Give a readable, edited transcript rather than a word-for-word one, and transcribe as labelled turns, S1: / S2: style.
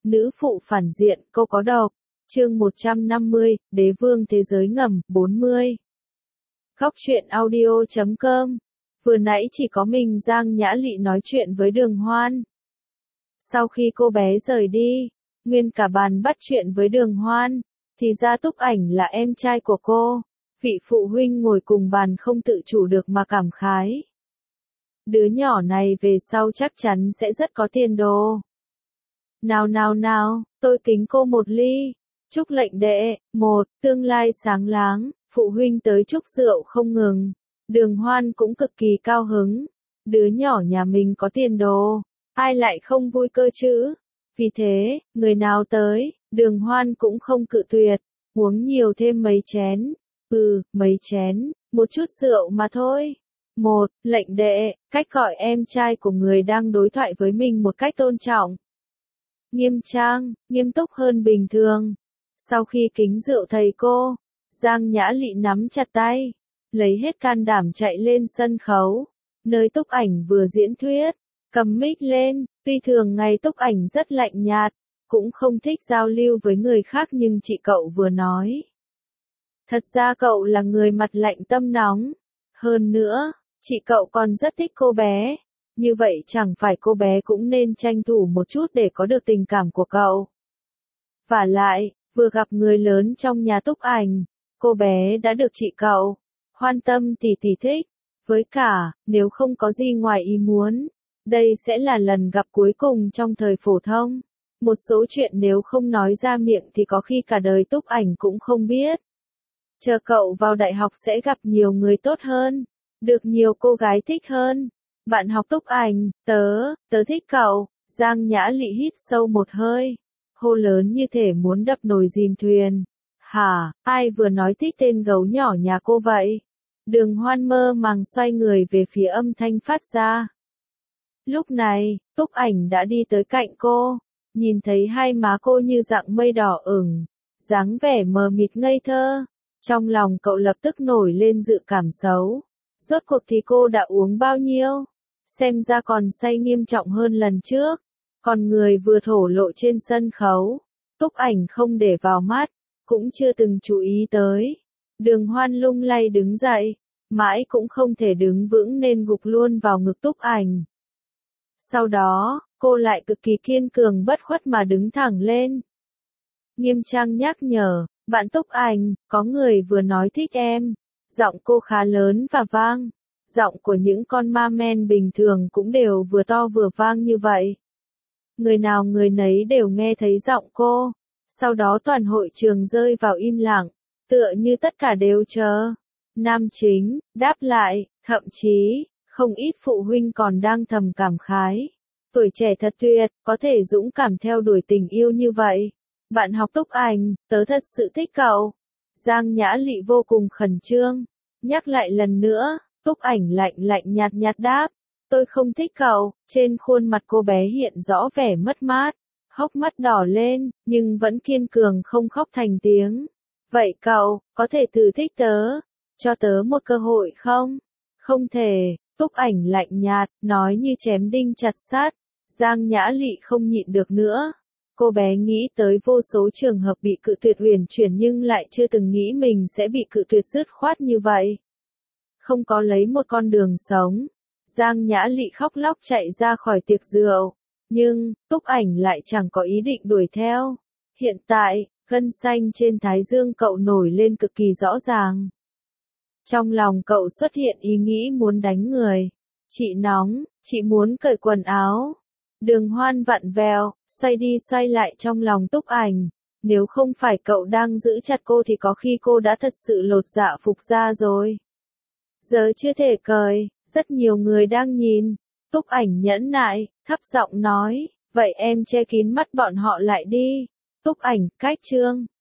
S1: Nữ phụ phản diện, cô có độc. Chương 150, Đế vương thế giới ngầm, 40. Góc truyện audio.com. Vừa nãy chỉ có mình Giang Nhã Lị nói chuyện với Đường Hoan. Sau khi cô bé rời đi, nguyên cả bàn bắt chuyện với Đường Hoan, thì ra Túc Ảnh là em trai của cô. Vị phụ huynh ngồi cùng bàn không tự chủ được mà cảm khái. Đứa nhỏ này về sau chắc chắn sẽ rất có tiền đồ. Nào, tôi kính cô một ly. Chúc lệnh đệ, tương lai sáng láng, phụ huynh tới chúc rượu không ngừng. Đường Hoan cũng cực kỳ cao hứng. Đứa nhỏ nhà mình có tiền đồ, ai lại không vui cơ chứ? Vì thế, người nào tới, Đường Hoan cũng không cự tuyệt, uống nhiều thêm mấy chén. Mấy chén, một chút rượu mà thôi. Lệnh đệ, cách gọi em trai của người đang đối thoại với mình một cách tôn trọng. Nghiêm trang, nghiêm túc hơn bình thường. Sau khi kính rượu thầy cô, Giang Nhã Lị nắm chặt tay, lấy hết can đảm chạy lên sân khấu, nơi Túc Ảnh vừa diễn thuyết, cầm mic lên. Tuy thường ngày Túc Ảnh rất lạnh nhạt, cũng không thích giao lưu với người khác, nhưng chị cậu vừa nói. Thật ra cậu là người mặt lạnh tâm nóng. Hơn nữa, chị cậu còn rất thích cô bé. Như vậy chẳng phải cô bé cũng nên tranh thủ một chút để có được tình cảm của cậu. Vả lại, vừa gặp người lớn trong nhà Túc Ảnh, cô bé đã được chị cậu, Hoan Tâm tỉ thích. Với cả, nếu không có gì ngoài ý muốn, đây sẽ là lần gặp cuối cùng trong thời phổ thông. Một số chuyện nếu không nói ra miệng thì có khi cả đời Túc Ảnh cũng không biết. Chờ cậu vào đại học sẽ gặp nhiều người tốt hơn, được nhiều cô gái thích hơn. Bạn học Túc Ảnh, tớ thích cậu. Giang Nhã Lị hít sâu một hơi, hô lớn như thể muốn đập nồi dìm thuyền. Hả, ai vừa nói thích tên gấu nhỏ nhà cô vậy? Đường Hoan mơ màng xoay người về phía âm thanh phát ra. Lúc này, Túc Ảnh đã đi tới cạnh cô, nhìn thấy hai má cô như dạng mây đỏ ửng, dáng vẻ mờ mịt ngây thơ. Trong lòng cậu lập tức nổi lên dự cảm xấu. Rốt cuộc thì cô đã uống bao nhiêu? Xem ra còn say nghiêm trọng hơn lần trước. Còn người vừa thổ lộ trên sân khấu, Túc Ảnh không để vào mắt, cũng chưa từng chú ý tới. Đường Hoan lung lay đứng dậy, mãi cũng không thể đứng vững nên gục luôn vào ngực Túc Ảnh. Sau đó, cô lại cực kỳ kiên cường bất khuất mà đứng thẳng lên. Nghiêm trang nhắc nhở, bạn Túc Ảnh, có người vừa nói thích em. Giọng cô khá lớn và vang. Giọng của những con ma men bình thường cũng đều vừa to vừa vang như vậy. Người nào người nấy đều nghe thấy giọng cô. Sau đó toàn hội trường rơi vào im lặng, tựa như tất cả đều chờ nam chính đáp lại. Thậm chí, không ít phụ huynh còn đang thầm cảm khái. Tuổi trẻ thật tuyệt, có thể dũng cảm theo đuổi tình yêu như vậy. Bạn học Túc Ảnh, tớ thật sự thích cậu. Giang Nhã Lị vô cùng khẩn trương, nhắc lại lần nữa. Túc Ảnh lạnh nhạt đáp, tôi không thích cậu. Trên khuôn mặt cô bé hiện rõ vẻ mất mát, hốc mắt đỏ lên, nhưng vẫn kiên cường không khóc thành tiếng. Vậy cậu, có thể thử thích tớ, cho tớ một cơ hội không? Không thể, Túc Ảnh lạnh nhạt, nói như chém đinh chặt sắt. Giang Nhã Lị không nhịn được nữa. Cô bé nghĩ tới vô số trường hợp bị cự tuyệt uyển chuyển nhưng lại chưa từng nghĩ mình sẽ bị cự tuyệt dứt khoát như vậy. Không có lấy một con đường sống. Giang Nhã Lị khóc lóc chạy ra khỏi tiệc rượu. Nhưng, Túc Ảnh lại chẳng có ý định đuổi theo. Hiện tại, gân xanh trên thái dương cậu nổi lên cực kỳ rõ ràng. Trong lòng cậu xuất hiện ý nghĩ muốn đánh người. Chị nóng, chị muốn cởi quần áo. Đường Hoan vặn vẹo, xoay đi xoay lại trong lòng Túc Ảnh. Nếu không phải cậu đang giữ chặt cô thì có khi cô đã thật sự lột dạ phục ra rồi. Giờ chưa thể cởi, rất nhiều người đang nhìn. Túc Ảnh nhẫn nại, thấp giọng nói, vậy em che kín mắt bọn họ lại đi. Túc Ảnh, cách chương.